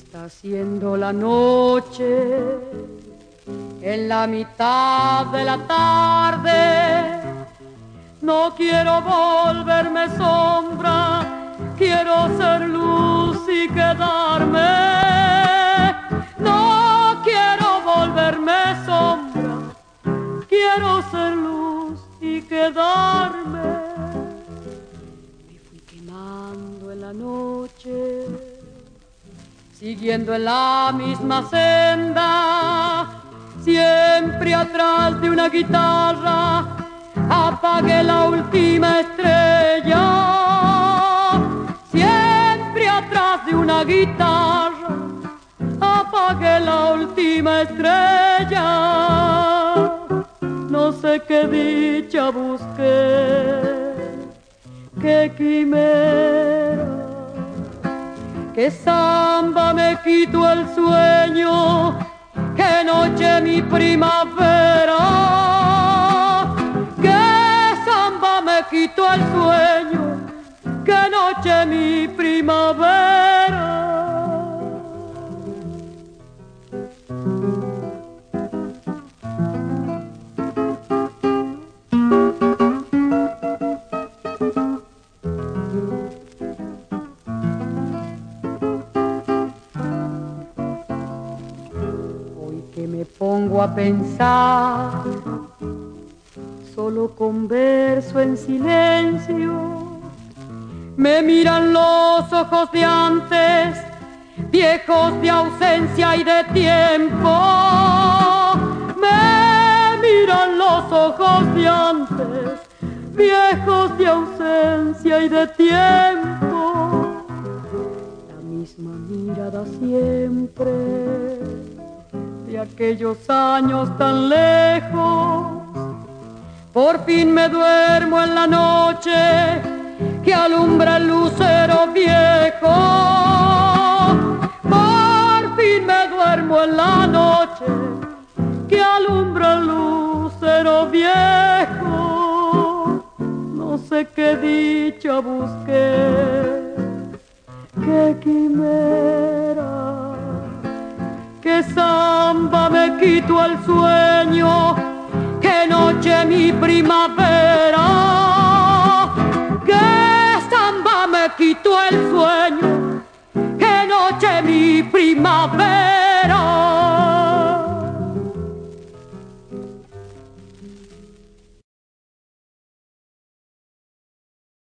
Está haciendo la noche en la mitad de la tarde. No quiero volverme sombra, quiero ser luz y quedarme. No quiero volverme sombra, quiero ser luz y quedarme. Me fui quemando en la noche, siguiendo en la misma senda, siempre atrás de una guitarra, apagué la última estrella. Siempre atrás de una guitarra, apagué la última estrella. No sé qué dicha busqué, qué quimera, qué samba me quitó el sueño, qué noche mi primavera, qué samba me quitó el sueño, qué noche mi primavera. Me pongo a pensar, solo converso en silencio. Me miran los ojos de antes, viejos de ausencia y de tiempo. Me miran los ojos de antes, viejos de ausencia y de tiempo. La misma mirada siempre, de aquellos años tan lejos. Por fin me duermo en la noche que alumbra el lucero viejo. Por fin me duermo en la noche que alumbra el lucero viejo. No sé qué dicha busqué, qué quimera, qué samba me quitó el sueño, qué noche mi primavera, qué samba me quitó el sueño, qué noche mi primavera.